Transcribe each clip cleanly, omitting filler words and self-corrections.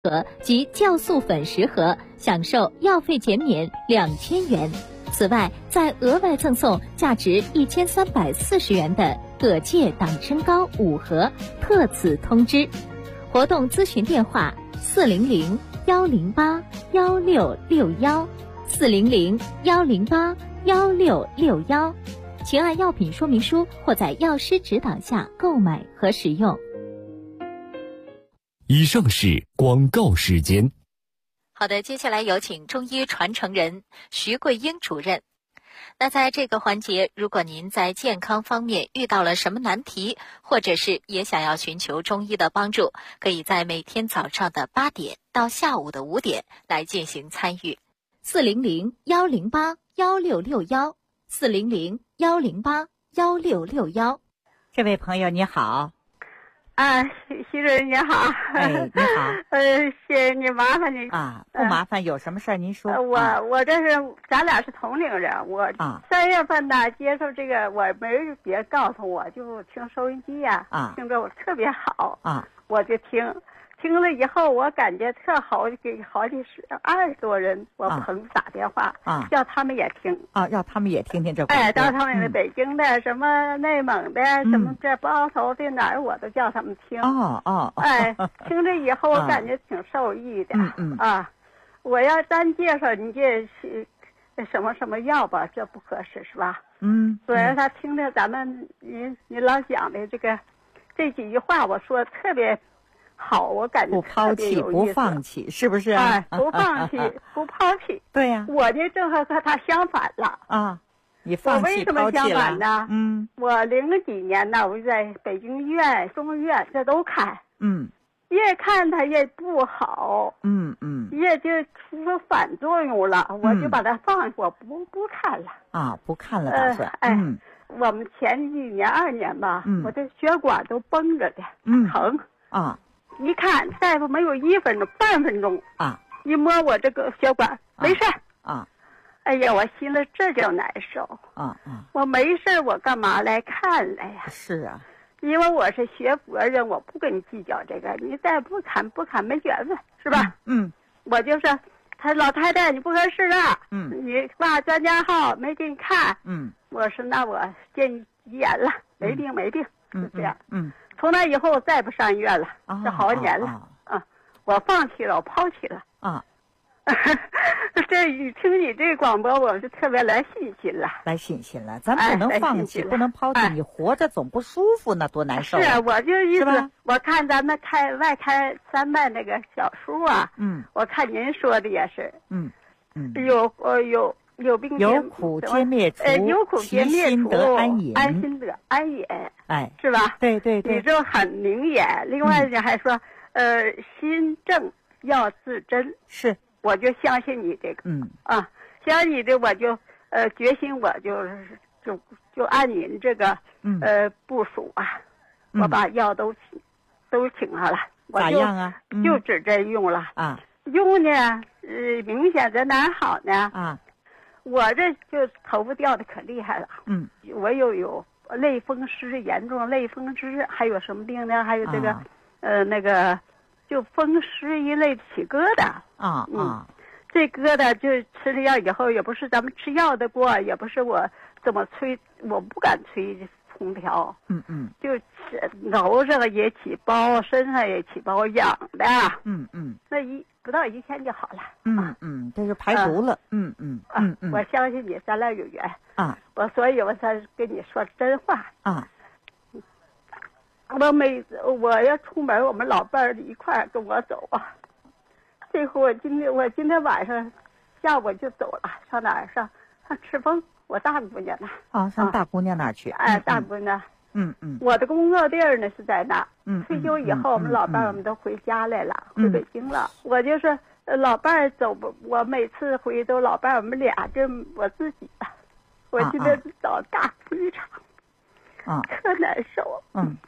及酵素粉10盒，享受药费减免2000元。此外，再额外赠送价值1340元的葛芥党参膏5盒，特此通知。活动咨询电话400-108-1661，400-108-1661，请按药品说明书或在药师指导下购买和使用。 以上是广告时间。 好的，接下来有请中医传承人徐桂英主任。那在这个环节，如果您在健康方面遇到了什么难题，或者是也想要寻求中医的帮助，可以在每天早上的8点到下午的5点来进行参与。400-108-1661，400-108-1661。 这位朋友你好。 徐主任你好。 你好。 谢谢你，麻烦你啊，不麻烦，有什么事儿您说。 我这是咱俩是同龄人，我3月份呢接受这个，我没人别告诉我，就听收音机呀，听着我特别好我就听了以后，我感觉特好，给好几20多人，我朋友打电话叫他们也听要他们也听听这广播。 到他们北京的、什么内蒙的、什么这包头的哪儿，我都叫他们听。听着以后我感觉挺受益的。我要单介绍你这什么什么药吧，这不合适是吧？所以他听着咱们您老讲的这几句话，我说特别好，我感觉不抛弃不放弃，是不是？ 不放弃不抛弃。 对呀。 我呢正好和他相反了你放弃抛弃了。 我为什么相反呢？我00几年呢，我就在北京医院、中医院这都看。越看他越不好。越就出反作用了，我就把它放下，我不看了。 不看了打算。 我们前几年2年吧，我这血管都绷着的，疼。一看大夫没有半分钟一摸我这个血管没事哎呀，我寻思这就难受我没事我干嘛来看来呀？ 是啊， 因为我是学佛人，我不跟你计较这个，你再不看没缘分是吧？我就是他老太太你不合适啊，你挂专家号没给你看，我说那我建议急眼了，没病是这样。从那以后再不上医院了，这好几年了我放弃了，我抛弃了听你这广播，我是特别来信心了。 咱不能放弃，不能抛弃，你活着总不舒服，那多难受。 是我就意思，我看咱们外开三麦那个小书我看您说的也是，有病有苦皆灭除， 有苦皆灭除， 安心得安隐，是吧？ 对， 你这很明眼。另外呢，还说心正要自珍， 是， 我就相信你这个，相信你这我就决心，我就按您这个部署我把药都请下了， 咋样啊？ 就指针用了用呢明显在哪好呢我这就头发掉的可厉害了我又有类风湿，严重类风湿，还有什么病呢？还有这个那个就风湿一类起疙瘩这疙瘩就吃了药以后，也不是咱们吃药的过，也不是我怎么吹，我不敢吹空调就头上也起包，身上也起包，痒的那不到1天就好了这就排毒了我相信你，咱俩有缘所以我才跟你说真话我要出门，我们老伴儿一块儿跟我走这回我今天晚上下午就走了，上哪儿上赤峰，我大姑娘呢上大姑娘那儿去大姑娘我的工作地儿呢是在那退休以后我们老伴儿我们都回家来了回北京了我就是老伴儿走我每次回都老伴儿我们俩就我自己我今天找大哭一场特难受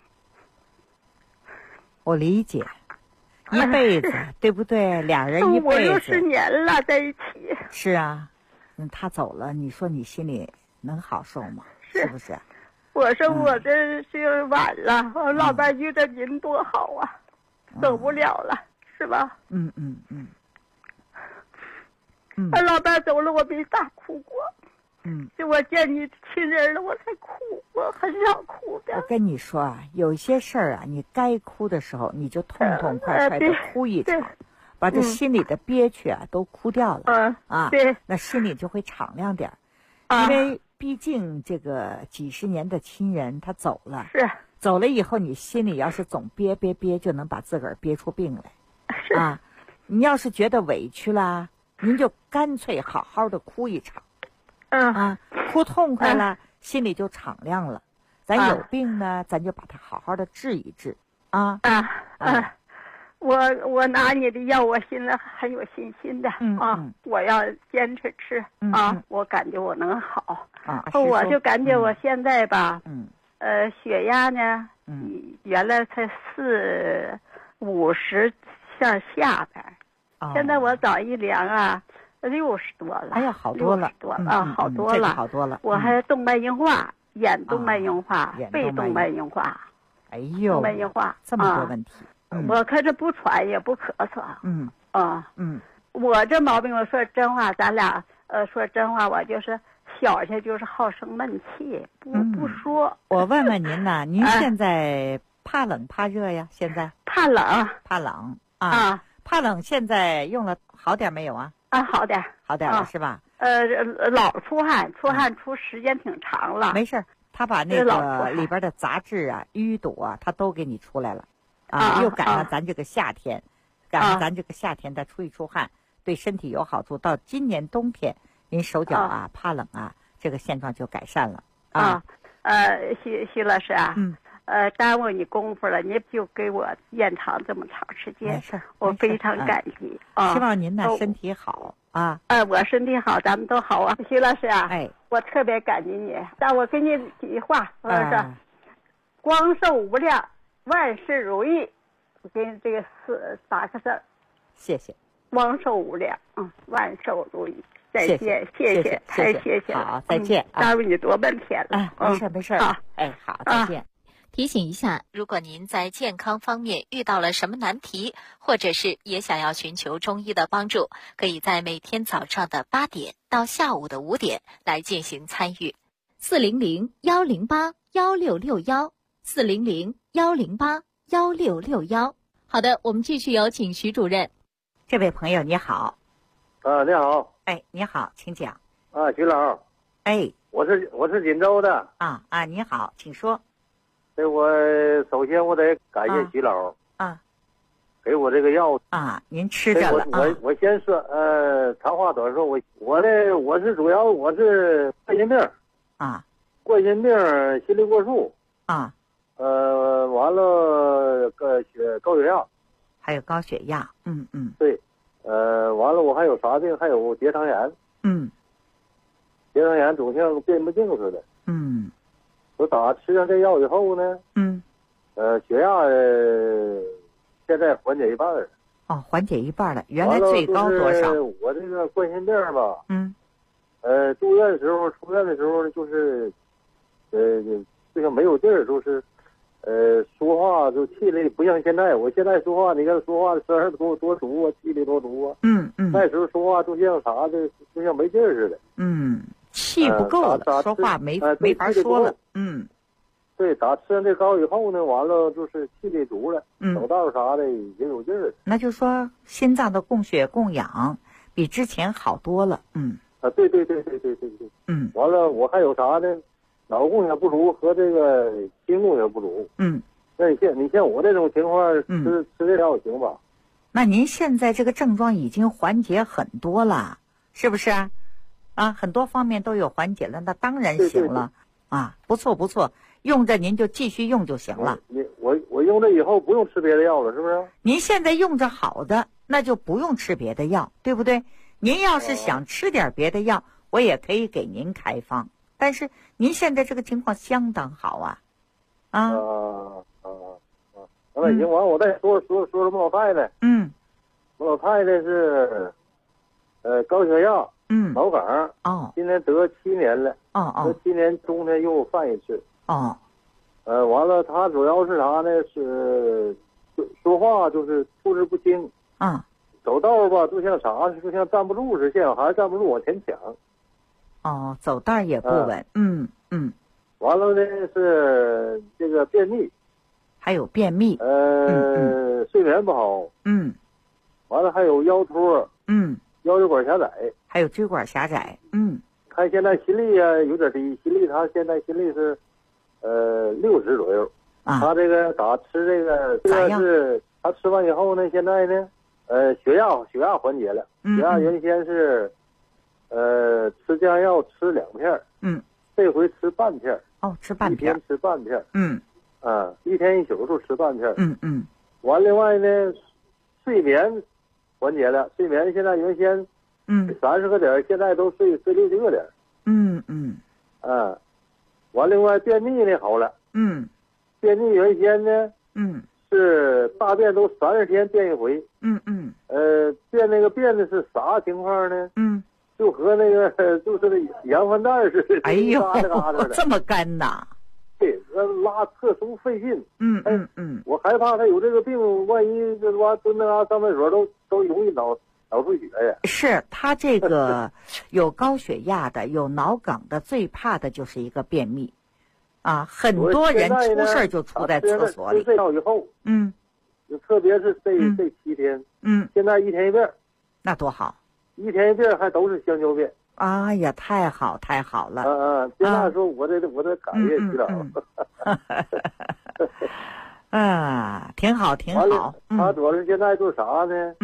我理解一辈子对不对？俩人一辈子 50年了在一起。 是啊他走了，你说你心里能好受吗？是不是？ 我说我这是晚了我老伴觉得您多好走不了了是是吧？ 他老伴走了，我没大哭过。就我见你亲人了，我才哭，我很少哭的。 我跟你说啊，有些事儿啊，你该哭的时候，你就痛痛快快的哭一场，把这心里的憋屈啊都哭掉了。 对， 那心里就会敞亮点。因为毕竟这个几十年的亲人他走了，走了以后，你心里要是总憋，就能把自个儿憋出病来。你要是觉得委屈了，您就干脆好好的哭一场。哭痛快了，心里就敞亮了。咱有病呢，咱就把它好好的治一治。 我拿你的药，我心里很有信心的。我要坚持吃。我感觉我能好。我就感觉我现在吧，血压呢，原来才450向下边，现在我早一量啊。60多了， 哎呀，好多了， 好多了， 好多了。 我还动脉硬化，眼动脉硬化，肺动脉硬化， 哎呦， 动脉硬化， 这么多问题。 我可是不喘也不咳嗽。我这毛病，我说真话，咱俩说真话，我就是小下就是好生闷气，不说。 我问问您呐，您现在怕冷怕热呀？现在怕冷， 怕冷怕冷，现在用了好点没有啊？ 好点了是吧？ 老出汗出时间挺长了。 没事，他把那个里边的杂质啊、淤堵啊，他都给你出来了。又赶上咱这个夏天，再出一出汗，对身体有好处。到今年冬天，您手脚怕冷这个现状就改善了。 徐老师啊。耽误你功夫了，你就给我延长这么长时间，我非常感激。 希望您呢身体好啊。 我身体好，咱们都好啊。徐老师啊，我特别感激你。但我给你几句话，我说光寿无量，万事如意。我给你这个8个字。 谢谢。 光寿无量，万寿如意。再见，谢谢，太谢谢了。 好，再见。 耽误你多半天了。 没事。好，再见。 提醒一下，如果您在健康方面遇到了什么难题，或者是也想要寻求中医的帮助，可以在每天早上的8点到下午的5点来进行参与。400-108-1661，400-108-1661。好的，我们继续有请徐主任。 这位朋友你好。 你好。 你好，请讲。 徐老。我是锦州的。 你好，请说。 首先我得感谢徐老给我这个药您吃着了我先说长话短说，我是主要是冠心病冠心病心力过速完了高血压， 还有高血压对完了我还有啥病，还有结肠炎结肠炎总像变不净似的我打吃上这药以后呢血压现在缓解一半了缓解一半了，原来最高多少？ 我这个冠心病吧住院的时候出院的时候就是就像没有劲儿，就是说话就气力不像现在，我现在说话你看说话声儿多足气力多足那时候说话就像啥的，就像没劲儿似的气不够了说话没法说了对，打吃上这膏以后呢，完了就是气力足了走道啥的已经有劲儿了那就说心脏的供血供氧比之前好多了对完了我还有啥呢，脑供血不足和这个心供血不足那你像我这种情况吃这药行吧？ 那您现在这个症状已经缓解很多了，是不是很多方面都有缓解了，那当然行了不错，用着您就继续用就行了。 我用了以后不用吃别的药了，是不是？ 您现在用着好的，那就不用吃别的药，对不对？您要是想吃点别的药，我也可以给您开方。但是您现在这个情况相当好那行，完我再说说孟老太太。孟老太太是高血压脑梗今年得7年了得今年冬天又犯一次完了他主要是啥呢，是说话就是吐字不清啊。 走道吧，就像啥，就像站不住似的，现在孩子站不住往前抢。 哦，走道也不稳。 完了呢是这个便秘， 还有便秘。 睡眠不好。完了还有腰托。腰椎管狭窄。 还有椎管狭窄。 他现在心率啊有点低，他现在心率是60左右。他这个咋吃这个？这个是他吃完以后呢，现在呢。血压缓解了。血压原先是，吃降压药吃2片。这回吃半片。 吃半片。 一天吃半片。一天一宿就吃半片。完，另外呢，睡眠缓解了。睡眠现在原先30个点，现在都睡60个点。完，另外便秘呢好了。便秘原先呢。是大便都30天便一回。便的是啥情况呢？就和那个就是那羊粪蛋似的。 哎呦，这么干呐！ 对，拉特殊费劲。我害怕他有这个病，万一这蹲那上厕所都容易脑出血呀。 是他这个有高血压的，有脑梗的，最怕的就是一个便秘。很多人出事就出在厕所里。 睡觉以后，特别是这7天，现在1天1便， 那多好 ，1天1便还都是香蕉便。 哎呀，太好了！ 别那说我这感谢徐老。 挺好。 他主要是现在做啥呢？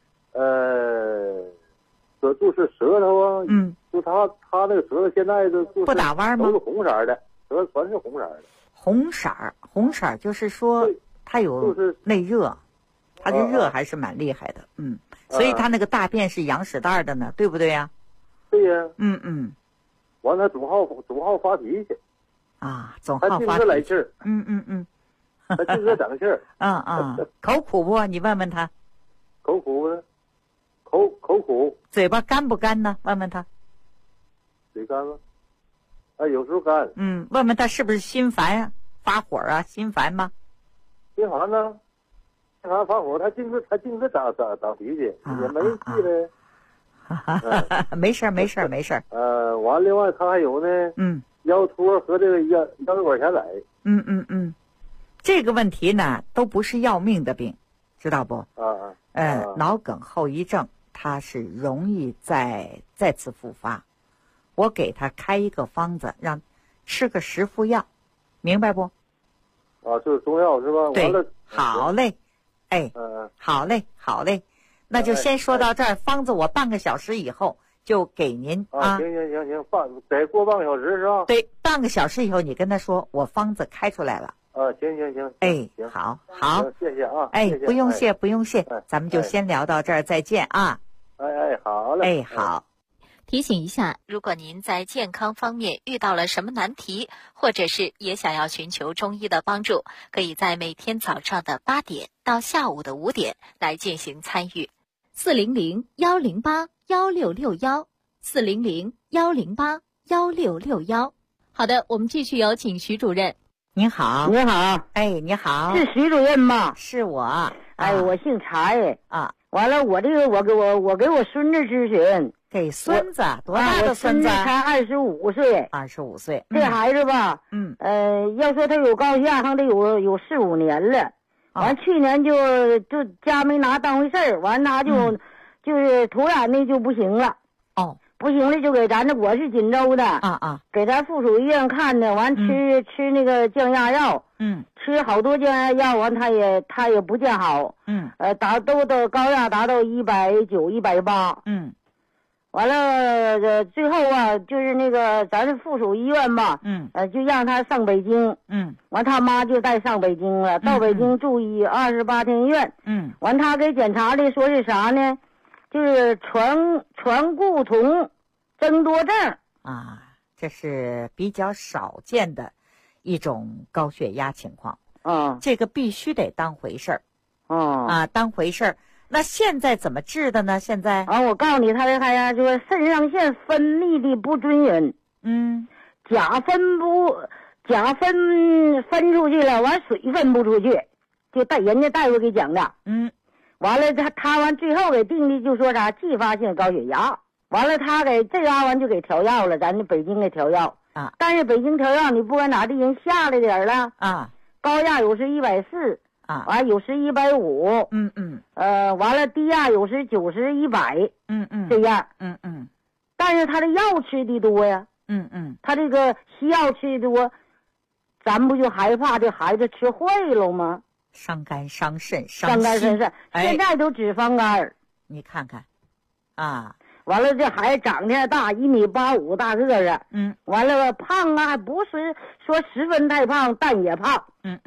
就是舌头啊，就他那个舌头现在就是不打弯吗？ 都是红色的。全是红色的。 红色就是说它有内热，它这热还是蛮厉害的。所以它那个大便是羊屎蛋的呢，对不对呀？ 对呀。完了总好发脾气。 总好发脾气。 来气儿。他经常长气儿。 口苦不？你问问他。 口苦呢？口苦。 嘴巴干不干呢？问问他。 嘴干吗？有时候干。 问问他是不是心烦呀？发火啊？心烦吗？ 心烦呢？心烦发火，他净是长脾气，也没人气的。 没事。 完，另外他还有呢。腰托和这个腰椎管狭窄。 这个问题呢，都不是要命的病，知道不？脑梗后遗症，它是容易再次复发。我给他开一个方子，让吃个10副药，明白不？ 就是中药是吧？ 对，好嘞，好嘞，那就先说到这儿。方子我半个小时以后就给您啊。 行，得过半个小时是吧？ 对，半个小时以后你跟他说我方子开出来了。 行。 行，好， 谢谢啊。 不用谢，咱们就先聊到这儿，再见啊。 好嘞。 好。 提醒一下，如果您在健康方面遇到了什么难题，或者是也想要寻求中医的帮助，可以在每天早上的8点到下午的5点来进行参与。400-108-1661，400-108-1661。好的，我们继续有请徐主任。 您好。 你好。 你好。 是徐主任吗？ 是我。 我姓柴。完了，我给我孙子咨询。 给孙子多大的孙子？ 才25岁。 25岁。 这孩子吧，要说他有高血压，他得有4、5年了。完，去年就家没拿当回事儿，完他就是突然的就不行了。不行了就给咱我是锦州的。给咱附属医院看的，完吃那个降压药。吃好多降压药，完他也不见好。都高压达到190、180。完了，最后啊，就是那个咱是附属医院吧，就让他上北京，完他妈就带上北京了，到北京住28天院，完他给检查的说是啥呢？就是醛固酮增多症这是比较少见的一种高血压情况，这个必须得当回事儿，当回事儿。那现在怎么治的呢？现在我告诉你，他就是肾上腺分泌的不均匀，钾分出去了，完水分不出去，就人家大夫给讲的， 完了他完最后给定的就说啥继发性高血压，完了他给这嘎完就给调药了，咱这北京给调药啊， 但是北京调药你不管哪地人下来点了啊， 高压有时140 啊， 完有时150，完了低压有时90、100，这样，但是他的药吃的多呀，他这个西药吃的多，咱不就害怕这孩子吃坏了吗？ 伤肝伤肾伤肝伤肾，现在都脂肪肝， 你看看，啊， 完了这孩子长得大，1.85米大个子，完了胖啊，不是说十分太胖，但也胖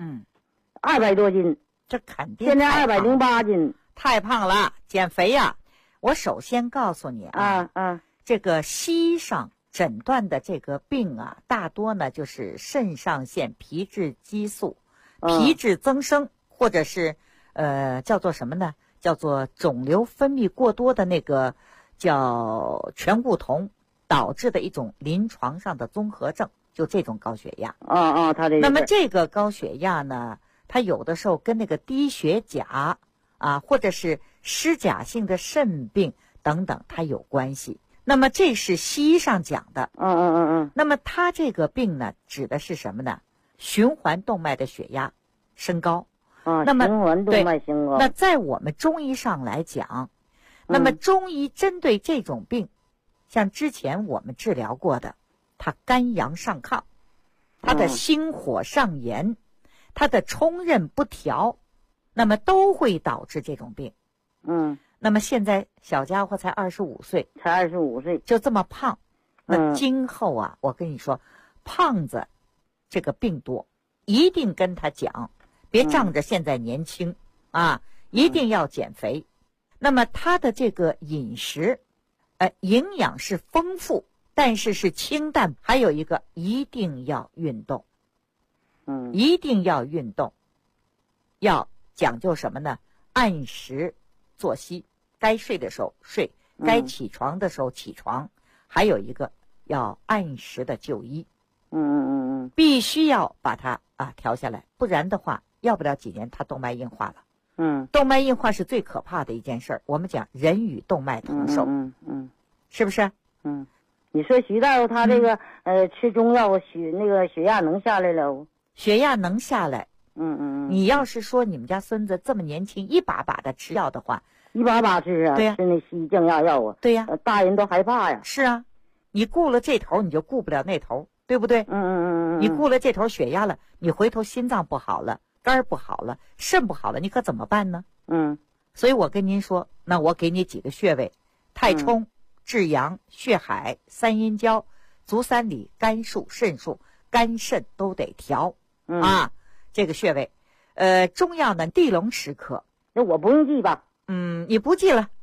，200多斤， 这肯定现在208斤， 太胖了，减肥呀！我首先告诉你这个西医上诊断的这个病啊，大多呢就是肾上腺皮质激素、皮质增生，或者是叫做什么呢？叫做肿瘤分泌过多的那个叫醛固酮导致的一种临床上的综合症，就这种高血压。 他这那么这个高血压呢，它有的时候跟那个低血钾啊，或者是失钾性的肾病等等，它有关系。那么这是西医上讲的。那么它这个病呢，指的是什么呢？循环动脉的血压升高。那么循环动脉升高。 那在我们中医上来讲，那么中医针对这种病，像之前我们治疗过的，它肝阳上亢，它的心火上炎，它的冲任不调，那么都会导致这种病。那么现在小家伙才25岁， 才25岁就这么胖，那今后啊，我跟你说，胖子这个病多，一定跟他讲，别仗着现在年轻啊，一定要减肥。那么他的这个饮食，营养是丰富，但是是清淡，还有一个一定要运动，一定要运动，要讲究什么呢？按时作息，该睡的时候睡，该起床的时候起床，还有一个要按时的就医，必须要把它调下来，不然的话，要不了几年他动脉硬化了。动脉硬化是最可怕的一件事儿。我们讲人与动脉同寿，是不是？ 你说徐大夫他这个吃中药血压能下来了？ 血压能下来。你要是说你们家孙子这么年轻，一把把的吃药的话， 一把把吃啊， 对呀， 吃那西降压药啊， 对呀， 大人都害怕呀。 是啊，你顾了这头，你就顾不了那头，对不对？你顾了这头血压了，你回头心脏不好了，肝不好了，肾不好了，你可怎么办呢？所以我跟您说，那我给你几个穴位：太冲、至阳、血海、三阴交、足三里、肝腧、肾腧，肝肾都得调这个穴位。中药呢，地龙10克。 那我不用记吧？ 你不记了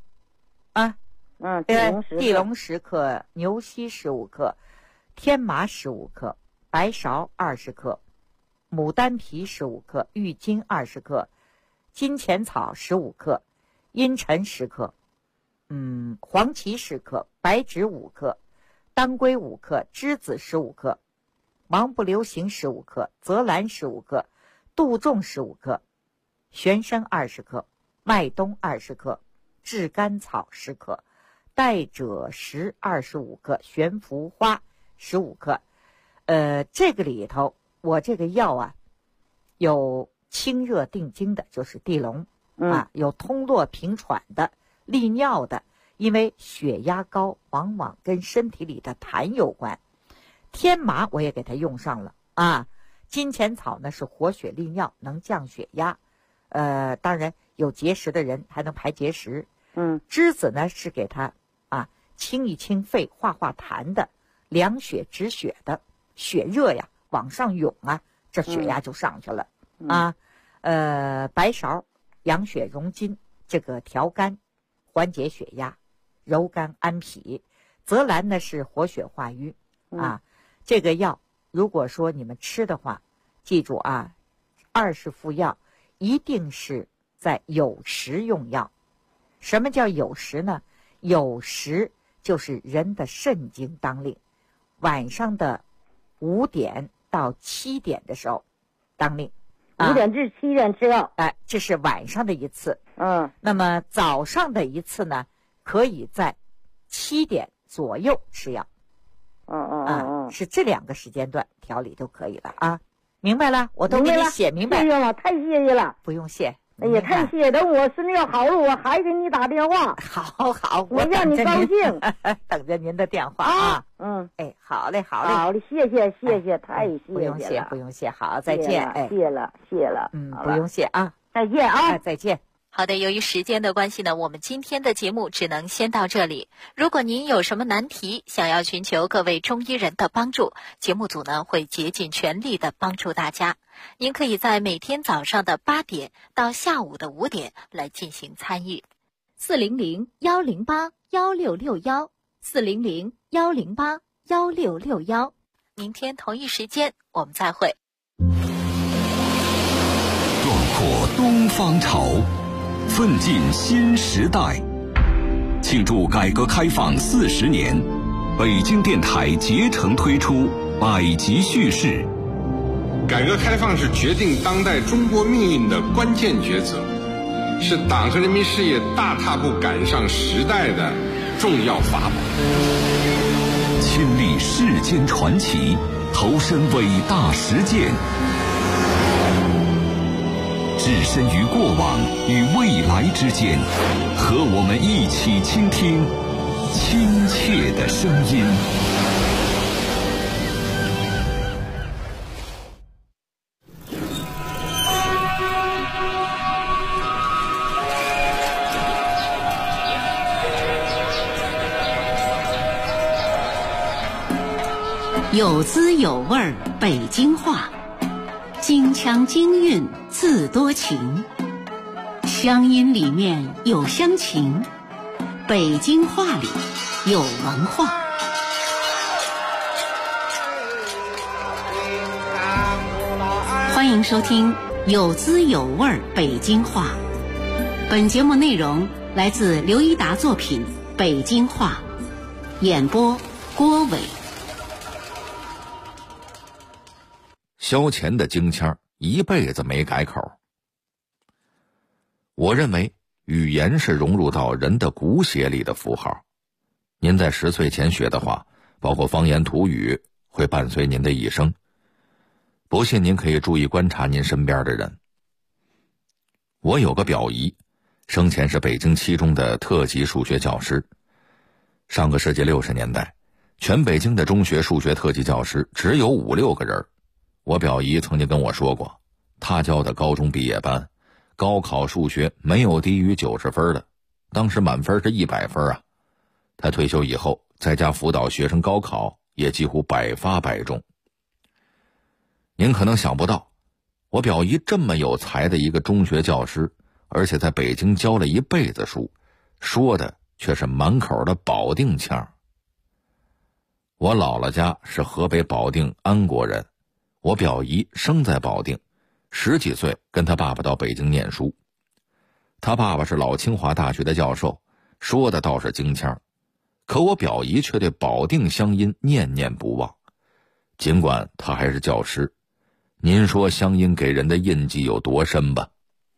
地龙10克，牛膝15克，天麻15克，白芍20克，牡丹皮15克，郁金20克，金钱草15克，茵陈10克，黄芪10克，白芷5克，当归5克，栀子15克，芒不留行15克，泽兰15克，杜仲15克，玄参20克，麦冬20克，炙甘草10克，代赭石25克，悬浮花15克。这个里头我这个药啊，有清热定惊的，就是地龙有通络平喘的，利尿的，因为血压高往往跟身体里的痰有关。天麻我也给它用上了金钱草呢是活血利尿，能降血压，当然有结石的人还能排结石。栀子呢是给它清一清肺、化化痰的，凉血止血的，血热呀往上涌这血压就上去了白芍养血溶筋，这个调肝缓解血压，柔肝安脾。泽兰呢是活血化瘀这个药如果说你们吃的话，记住20副药一定是在酉时用药。什么叫酉时呢？酉时就是人的肾经当令，晚上的5点到7点的时候当令 5点至7点吃药。 这是晚上的一次。那么早上的一次呢，可以在7点左右吃药。是这2个时间段调理就可以了啊。明白了？我都给你写明白。 谢谢了，太谢谢了。 不用谢。 哎呀，太谢谢！等我孙子要好了，我还给你打电话。 好， 我让你高兴。 等着您的电话啊。好嘞， 谢谢，太谢谢了。不用谢，好，再见。 谢了。 不用谢啊， 再见啊， 再见。 好的，由于时间的关系呢，我们今天的节目只能先到这里。如果您有什么难题，想要寻求各位中医人的帮助，节目组呢会竭尽全力的帮助大家。您可以在每天早上的8点到下午的5点来进行参与。400-108-1661，400-108-1661。明天同一时间我们再会。 壮阔东方潮，奋进新时代。庆祝改革开放40年，北京电台竭诚推出百集叙事。 改革开放是决定当代中国命运的关键抉择，是党和人民事业大踏步赶上时代的重要法宝。 亲历世间传奇，投身伟大实践，置身于过往与未来之间，和我们一起倾听亲切的声音。 有滋有味儿北京话，京腔京韵字多情，乡音里面有乡情，北京话里有文化。欢迎收听有滋有味儿北京话。本节目内容来自刘一达作品《北京话》，演播郭伟。 萧乾的京腔一辈子没改口。我认为语言是融入到人的骨血里的符号。您在10岁前学的话，包括方言土语，会伴随您的一生。不信您可以注意观察您身边的人。我有个表姨，生前是北京7中的特级数学教师。上个世纪60年代，全北京的中学数学特级教师只有5、6个人。我表姨曾经跟我说过，她教的高中毕业班，高考数学没有低于90分的，当时满分是100分啊。她退休以后，在家辅导学生高考，也几乎百发百中。您可能想不到，我表姨这么有才的一个中学教师，而且在北京教了一辈子书，说的却是满口的保定腔。我姥姥家是河北保定安国人，我表姨生在保定，10几岁跟他爸爸到北京念书。他爸爸是老清华大学的教授，说的倒是京腔，可我表姨却对保定乡音念念不忘。尽管他还是教师，您说乡音给人的印记有多深吧？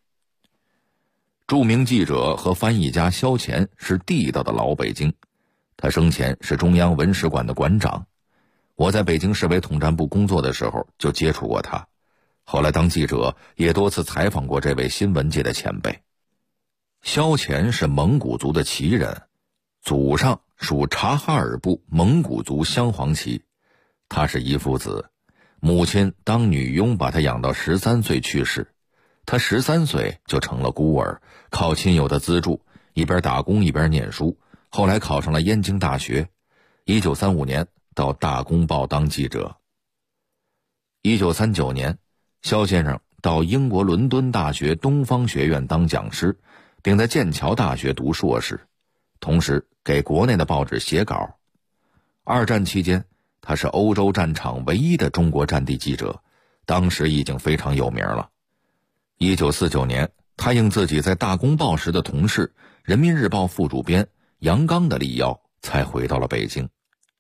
著名记者和翻译家萧乾是地道的老北京，他生前是中央文史馆的馆长。我在北京市委统战部工作的时候就接触过他，后来当记者也多次采访过这位新闻界的前辈。萧乾是蒙古族的旗人，祖上属察哈尔部蒙古族镶黄旗。他是一父子，母亲当女佣把他养到13岁去世，他13岁就成了孤儿，靠亲友的资助，一边打工一边念书，后来考上了燕京大学。1935年到大公报当记者。1939年，萧先生到英国伦敦大学东方学院当讲师，并在剑桥大学读硕士，同时给国内的报纸写稿。2战期间，他是欧洲战场唯一的中国战地记者，当时已经非常有名了。1949年，他应自己在大公报时的同事人民日报副主编杨刚的力邀，才回到了北京。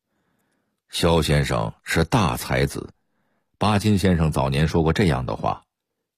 萧先生是大才子，巴金先生早年说过这样的话：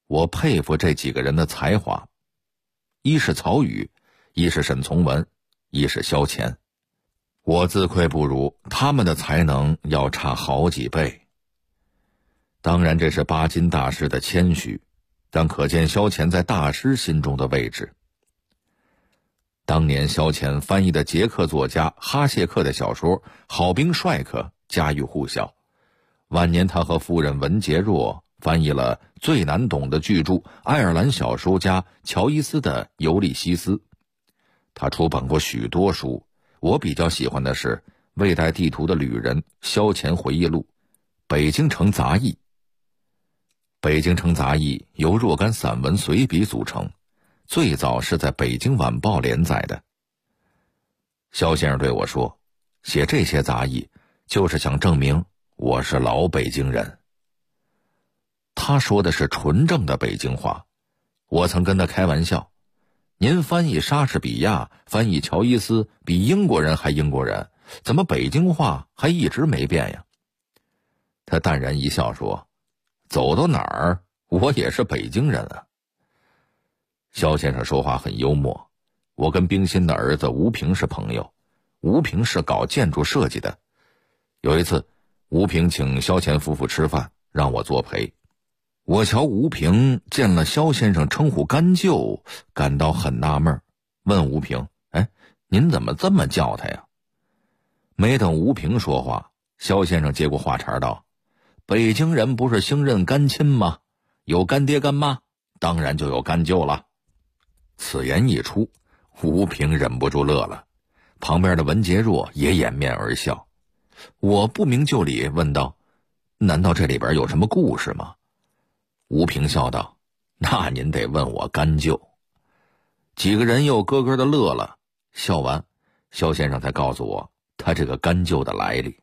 我佩服这几个人的才华，一是曹禺，一是沈从文，一是萧乾。我自愧不如，他们的才能要差好几倍。当然这是巴金大师的谦虚，但可见萧乾在大师心中的位置。当年萧乾翻译的捷克作家哈谢克的小说《好兵帅克》家喻户晓，晚年他和夫人文洁若翻译了最难懂的巨著爱尔兰小说家乔伊斯的《尤利西斯》。他出版过许多书，我比较喜欢的是《未带地图的旅人》萧乾回忆录、《北京城杂役》。《北京城杂役》由若干散文随笔组成，最早是在《北京晚报》连载的。萧先生对我说，写这些杂役就是想证明我是老北京人。他说的是纯正的北京话，我曾跟他开玩笑，您翻译莎士比亚、翻译乔伊斯比英国人还英国人，怎么北京话还一直没变呀？他淡然一笑说，走到哪儿我也是北京人啊。萧先生说话很幽默，我跟冰心的儿子吴平是朋友，吴平是搞建筑设计的。有一次吴平请萧乾夫妇吃饭，让我作陪。我瞧吴平见了萧先生称呼干舅，感到很纳闷，问吴平，您怎么这么叫他呀？没等吴平说话，萧先生接过话茬道，北京人不是兴认干亲吗？有干爹干妈，当然就有干舅了。此言一出，吴平忍不住乐了，旁边的文洁若也掩面而笑。我不明就里问道，难道这里边有什么故事吗？吴平笑道，那您得问我干舅。几个人又咯咯的乐了，笑完萧先生才告诉我他这个干舅的来历。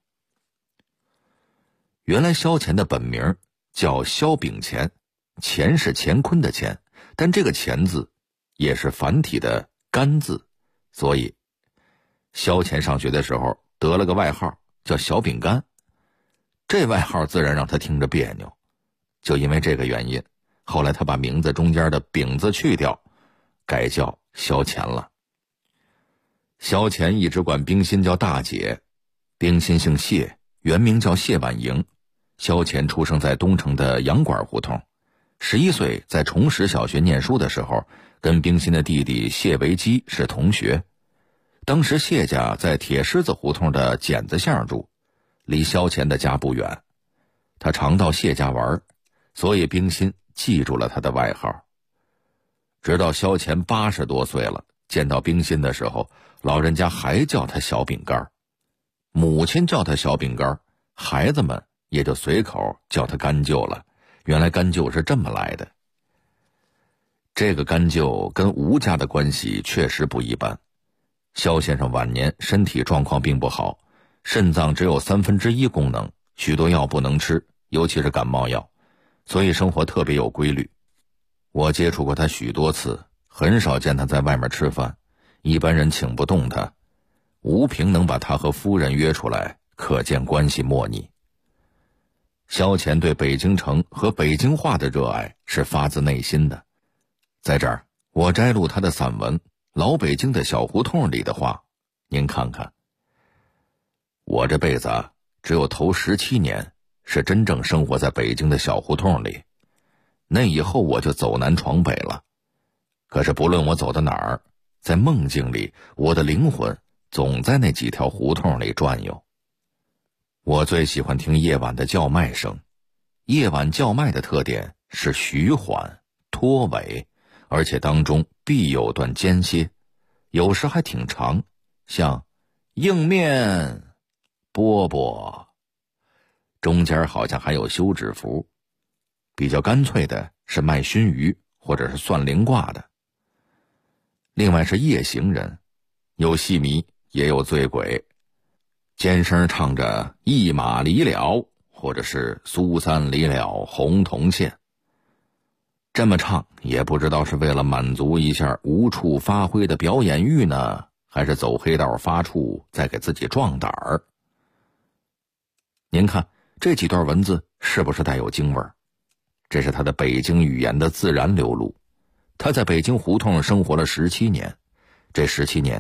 原来萧乾的本名叫萧秉乾，乾是乾坤的乾，但这个乾字也是繁体的干字，所以萧乾上学的时候得了个外号叫小饼干，这外号自然让他听着别扭。就因为这个原因，后来他把名字中间的饼字去掉，改叫萧乾了。萧乾一直管冰心叫大姐，冰心姓谢，原名叫谢婉莹。萧乾出生在东城的洋馆胡同，11岁在崇实小学念书的时候，跟冰心的弟弟谢维基是同学。当时谢家在铁狮子胡同的剪子巷住，离萧乾的家不远。他常到谢家玩，所以冰心记住了他的外号。直到萧乾80多岁了，见到冰心的时候，老人家还叫他小饼干，母亲叫他小饼干，孩子们也就随口叫他干舅了。原来干舅是这么来的。这个干舅跟吴家的关系确实不一般。萧先生晚年身体状况并不好，肾脏只有1/3功能，许多药不能吃，尤其是感冒药，所以生活特别有规律。我接触过他许多次，很少见他在外面吃饭，一般人请不动他。吴平能把他和夫人约出来，可见关系莫逆。萧乾对北京城和北京话的热爱是发自内心的。在这儿我摘录他的散文《老北京的小胡同》里的话，您看看。我这辈子只有头17年是真正生活在北京的小胡同里，那以后我就走南闯北了。可是不论我走到哪儿，在梦境里，我的灵魂总在那几条胡同里转悠。我最喜欢听夜晚的叫卖声，夜晚叫卖的特点是徐缓、拖尾，而且当中必有段间歇，有时还挺长，像硬面、饽饽，中间好像还有休止符。比较干脆的是卖熏鱼或者是算灵卦的。另外是夜行人，有戏迷也有醉鬼，尖声唱着一马离了，或者是苏三离了红铜线。这么唱也不知道是为了满足一下无处发挥的表演欲呢，还是走黑道发怵再给自己壮胆儿。您看这几段文字是不是带有京味儿？ 这是他的北京语言的自然流露。他在北京胡同生活了17年，这17年